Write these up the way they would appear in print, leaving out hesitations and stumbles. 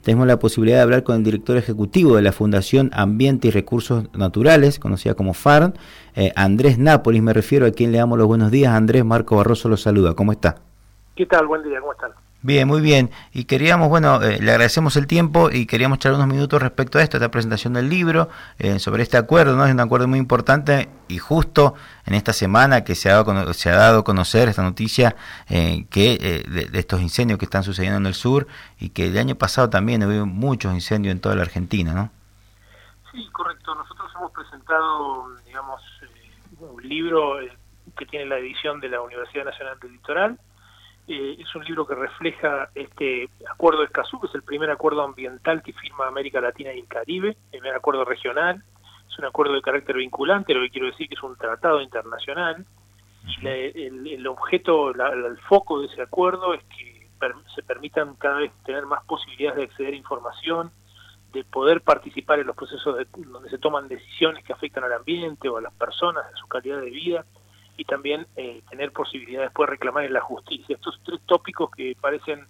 tenemos la posibilidad de hablar con el director ejecutivo de la Fundación Ambiente y Recursos Naturales, conocida como FARN, Andrés Nápoles, me refiero, a quien le damos los buenos días. Andrés, Marco Barroso lo saluda. ¿Cómo está? ¿Qué tal? Buen día, ¿cómo están? Bien, muy bien. Y queríamos, le agradecemos el tiempo y queríamos echar unos minutos respecto a esto, esta presentación del libro, sobre este acuerdo, ¿no? Es un acuerdo muy importante y justo en esta semana que se ha dado a conocer esta noticia de estos incendios que están sucediendo en el sur y que el año pasado también hubo muchos incendios en toda la Argentina, ¿no? Sí, correcto. Nosotros hemos presentado, un libro que tiene la edición de la Universidad Nacional del Litoral. Es un libro que refleja este acuerdo de Escazú, que es el primer acuerdo ambiental que firma América Latina y el Caribe, el primer acuerdo regional. Es un acuerdo de carácter vinculante, lo que quiero decir que es un tratado internacional. Y el objeto, el foco de ese acuerdo es que se permitan cada vez tener más posibilidades de acceder a información, de poder participar en los procesos donde se toman decisiones que afectan al ambiente o a las personas, a su calidad de vida, y también tener posibilidad después de reclamar en la justicia. Estos tres tópicos que parecen,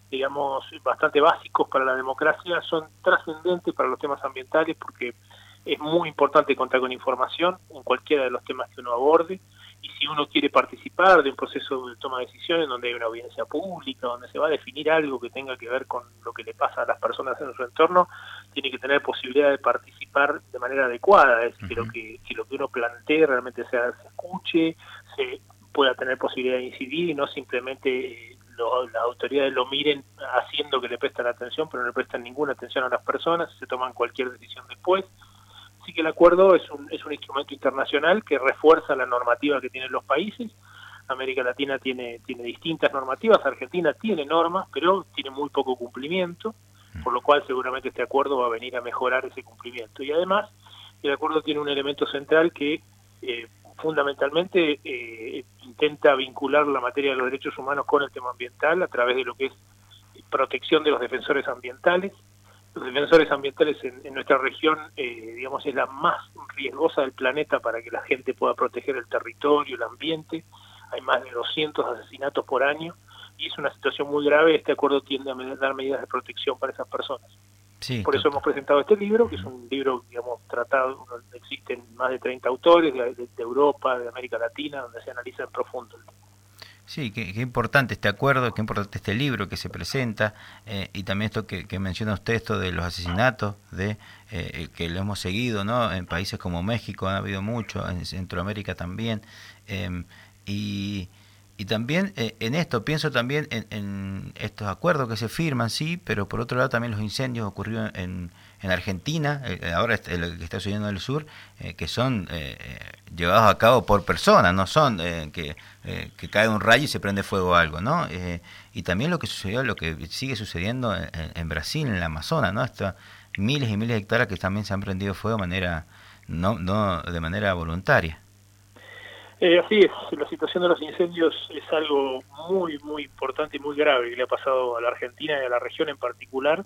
bastante básicos para la democracia, son trascendentes para los temas ambientales porque es muy importante contar con información en cualquiera de los temas que uno aborde, y si uno quiere participar de un proceso de toma de decisiones donde hay una audiencia pública, donde se va a definir algo que tenga que ver con lo que le pasa a las personas en su entorno, tiene que tener posibilidad de participar de manera adecuada, es decir, que lo que uno plantee realmente se escuche, se pueda tener posibilidad de incidir y no simplemente las autoridades lo miren haciendo que le prestan atención, pero no le prestan ninguna atención a las personas, se toman cualquier decisión después. Así que el acuerdo es un instrumento internacional que refuerza la normativa que tienen los países. América Latina tiene distintas normativas, Argentina tiene normas, pero tiene muy poco cumplimiento, por lo cual seguramente este acuerdo va a venir a mejorar ese cumplimiento. Y además, el acuerdo tiene un elemento central que fundamentalmente intenta vincular la materia de los derechos humanos con el tema ambiental a través de lo que es protección de los defensores ambientales. Los defensores ambientales en nuestra región, es la más riesgosa del planeta para que la gente pueda proteger el territorio, el ambiente. Hay más de 200 asesinatos por año y es una situación muy grave. Este acuerdo tiende a dar medidas de protección para esas personas. Sí, por eso hemos presentado este libro, que es un libro, tratado, existen más de 30 autores de Europa, de América Latina, donde se analiza en profundo el tema. Sí, qué importante este acuerdo, qué importante este libro que se presenta, y también esto que menciona usted, esto de los asesinatos, que lo hemos seguido, ¿no? En países como México ha habido mucho, en Centroamérica también, y también en esto, pienso también en estos acuerdos que se firman, sí, pero por otro lado también los incendios ocurrieron en Argentina, ahora lo que está sucediendo en el sur, que son llevados a cabo por personas, no son que cae un rayo y se prende fuego o algo, ¿no? Y también lo que sigue sucediendo en Brasil, en el Amazonas, ¿no? Hasta miles y miles de hectáreas que también se han prendido fuego no de manera voluntaria. Así es, la situación de los incendios es algo muy, muy importante y muy grave que le ha pasado a la Argentina y a la región en particular.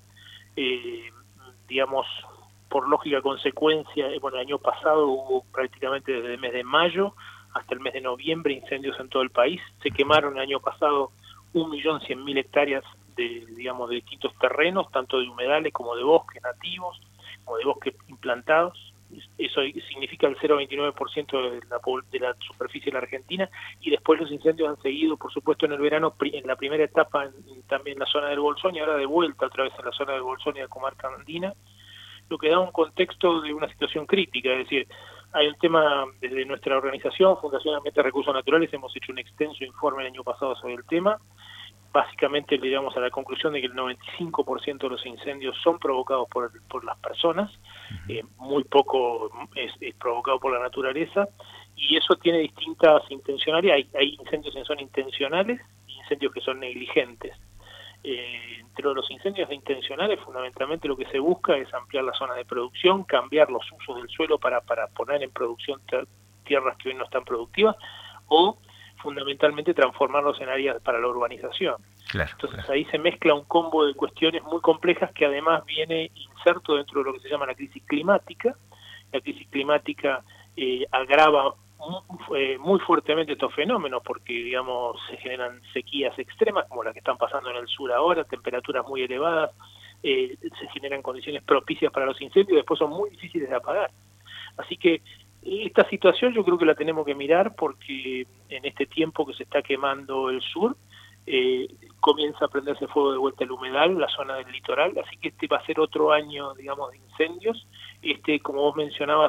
Por lógica consecuencia, el año pasado hubo prácticamente desde el mes de mayo hasta el mes de noviembre incendios en todo el país. Se quemaron el año pasado 1.100.000 hectáreas de distintos terrenos, tanto de humedales como de bosques nativos, como de bosques implantados. Eso significa el 0,29% de la superficie de la Argentina, y después los incendios han seguido, por supuesto, en el verano, en la primera etapa también en la zona del Bolsón y ahora de vuelta otra vez en la zona del Bolsón y la comarca andina, lo que da un contexto de una situación crítica. Es decir, hay un tema desde nuestra organización, Fundación Ambiente y Recursos Naturales, hemos hecho un extenso informe el año pasado sobre el tema. Básicamente llegamos a la conclusión de que el 95% de los incendios son provocados por las personas, muy poco es provocado por la naturaleza, y eso tiene distintas intencionalidades. Hay incendios que son intencionales y incendios que son negligentes. Entre los incendios intencionales, fundamentalmente lo que se busca es ampliar la zona de producción, cambiar los usos del suelo para poner en producción tierras que hoy no están productivas, o fundamentalmente transformarlos en áreas para la urbanización. Entonces ahí se mezcla un combo de cuestiones muy complejas que además viene inserto dentro de lo que se llama la crisis climática. La crisis climática agrava muy fuertemente estos fenómenos porque, se generan sequías extremas como las que están pasando en el sur ahora, temperaturas muy elevadas, se generan condiciones propicias para los incendios, después son muy difíciles de apagar. Así que esta situación yo creo que la tenemos que mirar porque en este tiempo que se está quemando el sur, comienza a prenderse fuego de vuelta el humedal, la zona del litoral, así que este va a ser otro año, digamos, de incendios. Como vos mencionabas,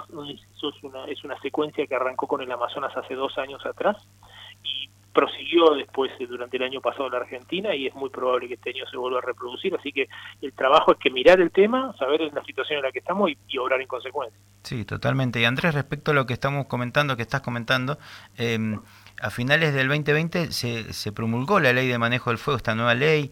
es una secuencia que arrancó con el Amazonas hace 2 años atrás y prosiguió después durante el año pasado en la Argentina y es muy probable que este año se vuelva a reproducir, así que el trabajo es que mirar el tema, saber en la situación en la que estamos y obrar en consecuencia. Sí, totalmente. Y Andrés, respecto a lo que estamos comentando, que estás comentando, a finales del 2020 se promulgó la Ley de Manejo del Fuego, esta nueva ley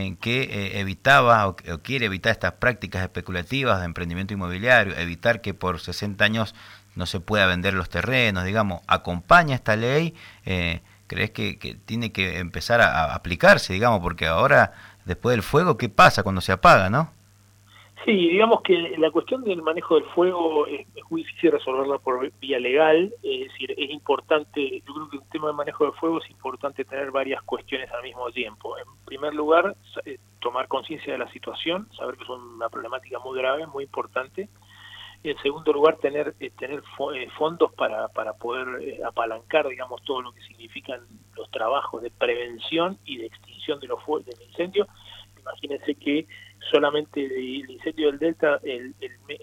que evitaba o quiere evitar estas prácticas especulativas de emprendimiento inmobiliario, evitar que por 60 años no se pueda vender los terrenos, digamos. ¿Acompaña esta ley? ¿Crees que tiene que empezar a aplicarse, digamos? Porque ahora, después del fuego, ¿qué pasa cuando se apaga, no? Sí, digamos que la cuestión del manejo del fuego es muy difícil resolverla por vía legal, es decir, es importante, yo creo que el tema del manejo del fuego es importante tener varias cuestiones al mismo tiempo. En primer lugar, tomar conciencia de la situación, saber que es una problemática muy grave, muy importante. En segundo lugar, tener fondos para poder apalancar, digamos, todo lo que significan los trabajos de prevención y de extinción de del incendio. Imagínense que solamente el incendio del Delta, el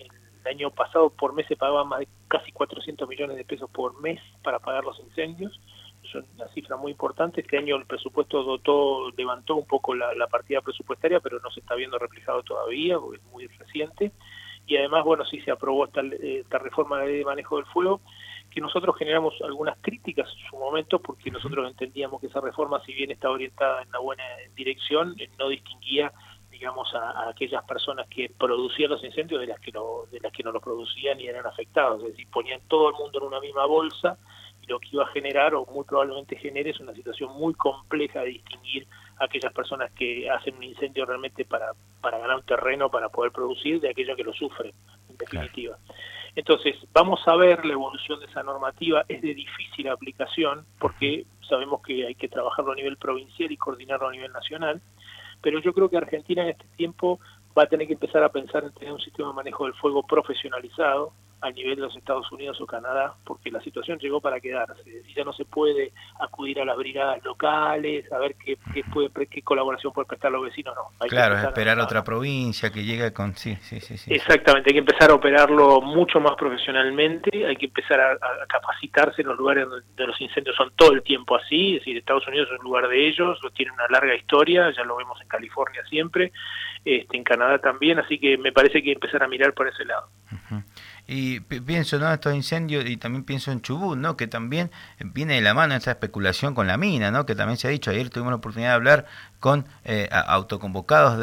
año pasado por mes se pagaban más de casi 400 millones de pesos por mes para pagar los incendios. Es una cifra muy importante. Este año el presupuesto levantó un poco la partida presupuestaria, pero no se está viendo reflejado todavía, porque es muy reciente. Y además, bueno, sí se aprobó esta reforma de la ley de manejo del fuego, que nosotros generamos algunas críticas en su momento, porque nosotros entendíamos que esa reforma, si bien está orientada en la buena dirección, no distinguía, digamos, a aquellas personas que producían los incendios de las que no los producían y eran afectados. Es decir, ponían todo el mundo en una misma bolsa y lo que iba a generar, o muy probablemente genere, es una situación muy compleja de distinguir a aquellas personas que hacen un incendio realmente para ganar un terreno, para poder producir, de aquellos que lo sufren, en definitiva. Claro. Entonces, vamos a ver la evolución de esa normativa. Es de difícil aplicación porque sabemos que hay que trabajarlo a nivel provincial y coordinarlo a nivel nacional, pero yo creo que Argentina en este tiempo va a tener que empezar a pensar en tener un sistema de manejo del fuego profesionalizado al nivel de los Estados Unidos o Canadá, porque la situación llegó para quedarse. Y ya no se puede acudir a las brigadas locales, a ver qué colaboración puede prestar los vecinos, no. Hay claro, que es esperar a otra provincia que llegue con... Sí. Exactamente, hay que empezar a operarlo mucho más profesionalmente, hay que empezar a capacitarse en los lugares donde los incendios son todo el tiempo así, es decir, Estados Unidos es un lugar de ellos, tiene una larga historia, ya lo vemos en California siempre, en Canadá también, así que me parece que hay que empezar a mirar por ese lado. Uh-huh. Y pienso, ¿no?, estos incendios, y también pienso en Chubut, ¿no?, que también viene de la mano esta especulación con la mina, ¿no?, que también se ha dicho. Ayer tuvimos la oportunidad de hablar con autoconvocados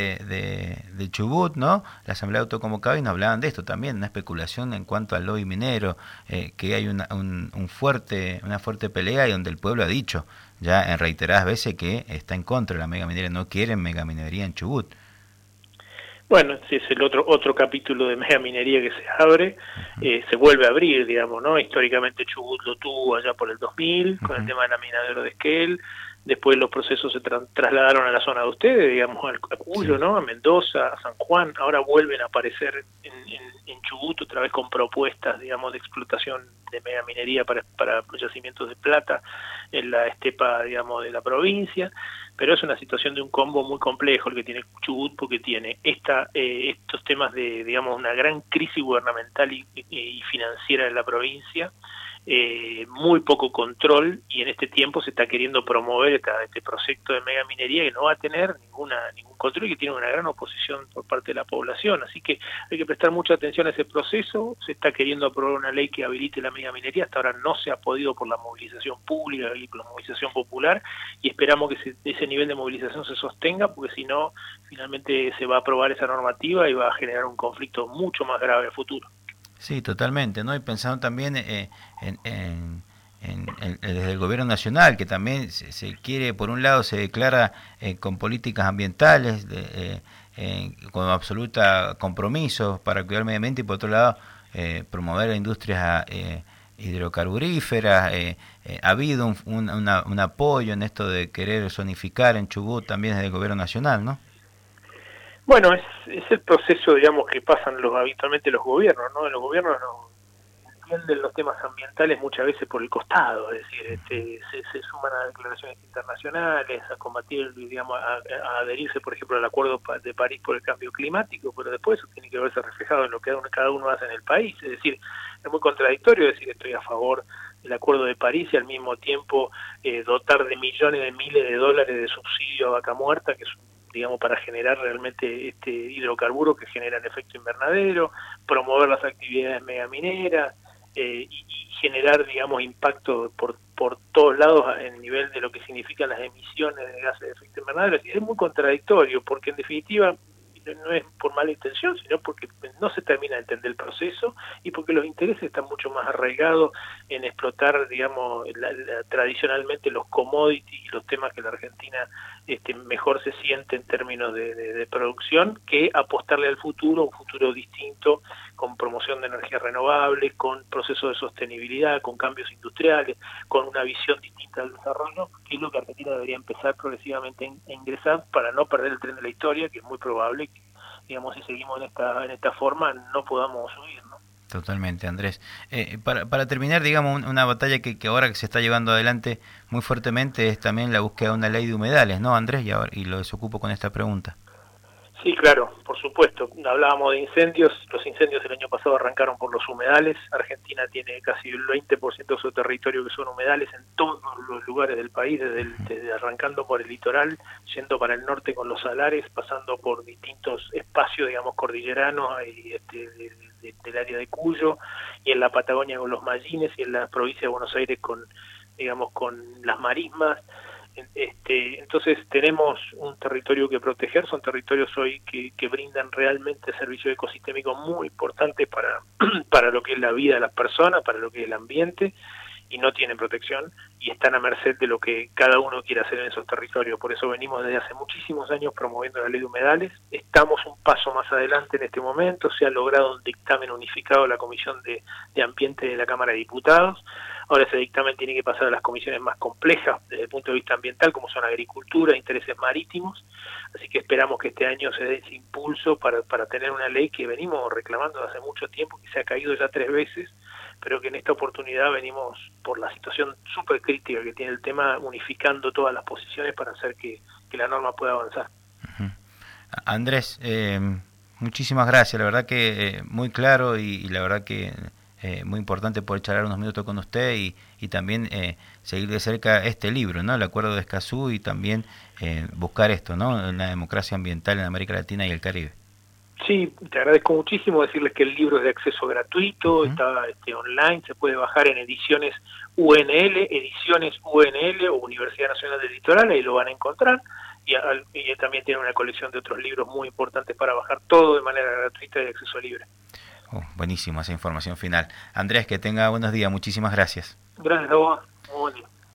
de Chubut, ¿no?, la asamblea de autoconvocados, y nos hablaban de esto también, una especulación en cuanto al lobby minero, que hay una fuerte pelea, y donde el pueblo ha dicho ya en reiteradas veces que está en contra de la megaminería, no quieren megaminería en Chubut. Bueno, ese es el otro capítulo de megaminería que se abre, se vuelve a abrir, digamos, ¿no? Históricamente Chubut lo tuvo allá por el 2000, con el tema de la mina de oro de Esquel, después los procesos se trasladaron a la zona de ustedes, digamos, a Cuyo, ¿no?, a Mendoza, a San Juan, ahora vuelven a aparecer en Chubut otra vez con propuestas, digamos, de explotación de megaminería para yacimientos de plata en la estepa, digamos, de la provincia, pero es una situación de un combo muy complejo el que tiene Chubut, porque tiene estos temas de, digamos, una gran crisis gubernamental y financiera de la provincia, muy poco control, y en este tiempo se está queriendo promover este proyecto de megaminería que no va a tener ningún control y que tiene una gran oposición por parte de la población, así que hay que prestar mucha atención a ese proceso. Se está queriendo aprobar una ley que habilite la megaminería, hasta ahora no se ha podido por la movilización pública y por la movilización popular, y esperamos que ese nivel de movilización se sostenga, porque si no, finalmente se va a aprobar esa normativa y va a generar un conflicto mucho más grave a futuro. Sí, totalmente, ¿no? Y pensando también desde el gobierno nacional, que también se quiere, por un lado se declara con políticas ambientales, con absoluta compromiso para cuidar el medio ambiente, y por otro lado promover las industrias hidrocarburíferas. Ha habido un apoyo en esto de querer zonificar en Chubut también desde el gobierno nacional, ¿no? Bueno, es el proceso, digamos, que pasan habitualmente los gobiernos, ¿no? Los gobiernos no entienden los temas ambientales muchas veces por el costado, es decir, se suman a declaraciones internacionales, a combatir, digamos, a adherirse, por ejemplo, al Acuerdo de París por el cambio climático, pero después eso tiene que verse reflejado en lo que cada uno hace en el país, es decir, es muy contradictorio decir estoy a favor del Acuerdo de París y al mismo tiempo dotar de millones de miles de dólares de subsidio a vaca muerta, que es digamos, para generar realmente este hidrocarburo que generan efecto invernadero, promover las actividades megamineras, y generar, digamos, impacto por todos lados en el nivel de lo que significan las emisiones de gases de efecto invernadero. Es muy contradictorio, porque en definitiva no es por mala intención, sino porque no se termina de entender el proceso y porque los intereses están mucho más arraigados en explotar, digamos, tradicionalmente los commodities y los temas que la Argentina mejor se siente en términos de producción, que apostarle al futuro, un futuro distinto, con promoción de energías renovables, con procesos de sostenibilidad, con cambios industriales, con una visión distinta del desarrollo, que es lo que Argentina debería empezar progresivamente a ingresar para no perder el tren de la historia, que es muy probable que, digamos, si seguimos en esta forma, no podamos huir, ¿no? Totalmente, Andrés. Para terminar, digamos, una batalla que ahora que se está llevando adelante muy fuertemente es también la búsqueda de una ley de humedales, ¿no, Andrés? Y lo desocupo con esta pregunta. Sí, claro, por supuesto. Hablábamos de incendios. Los incendios el año pasado arrancaron por los humedales. Argentina tiene casi el 20% de su territorio que son humedales en todos los lugares del país, desde arrancando por el litoral, yendo para el norte con los salares, pasando por distintos espacios, digamos, cordilleranos y del área de Cuyo, y en la Patagonia con los Mallines, y en la provincia de Buenos Aires con, digamos, con las marismas. Entonces tenemos un territorio que proteger, son territorios hoy que brindan realmente servicios ecosistémicos muy importantes para lo que es la vida de las personas, para lo que es el ambiente, y no tienen protección y están a merced de lo que cada uno quiere hacer en esos territorios. Por eso venimos desde hace muchísimos años promoviendo la ley de humedales. Estamos un paso más adelante en este momento, se ha logrado un dictamen unificado de la Comisión de Ambiente de la Cámara de Diputados. Ahora ese dictamen tiene que pasar a las comisiones más complejas desde el punto de vista ambiental, como son agricultura, intereses marítimos, así que esperamos que este año se dé ese impulso para tener una ley que venimos reclamando desde hace mucho tiempo, que se ha caído ya 3 veces, pero que en esta oportunidad venimos, por la situación súper crítica que tiene el tema, unificando todas las posiciones para hacer que la norma pueda avanzar. Uh-huh. Andrés, muchísimas gracias, la verdad que muy claro y la verdad que muy importante poder charlar unos minutos con usted y también seguir de cerca este libro, ¿no? El Acuerdo de Escazú, y también buscar esto, ¿no? La democracia ambiental en América Latina y el Caribe. Sí, te agradezco muchísimo, decirles que el libro es de acceso gratuito, está online, se puede bajar en ediciones UNL o Universidad Nacional del Litoral, ahí lo van a encontrar, y también tiene una colección de otros libros muy importantes para bajar todo de manera gratuita y de acceso libre. Buenísimo esa información final. Andrés, que tenga buenos días, muchísimas gracias. Gracias a vos, muy buen día.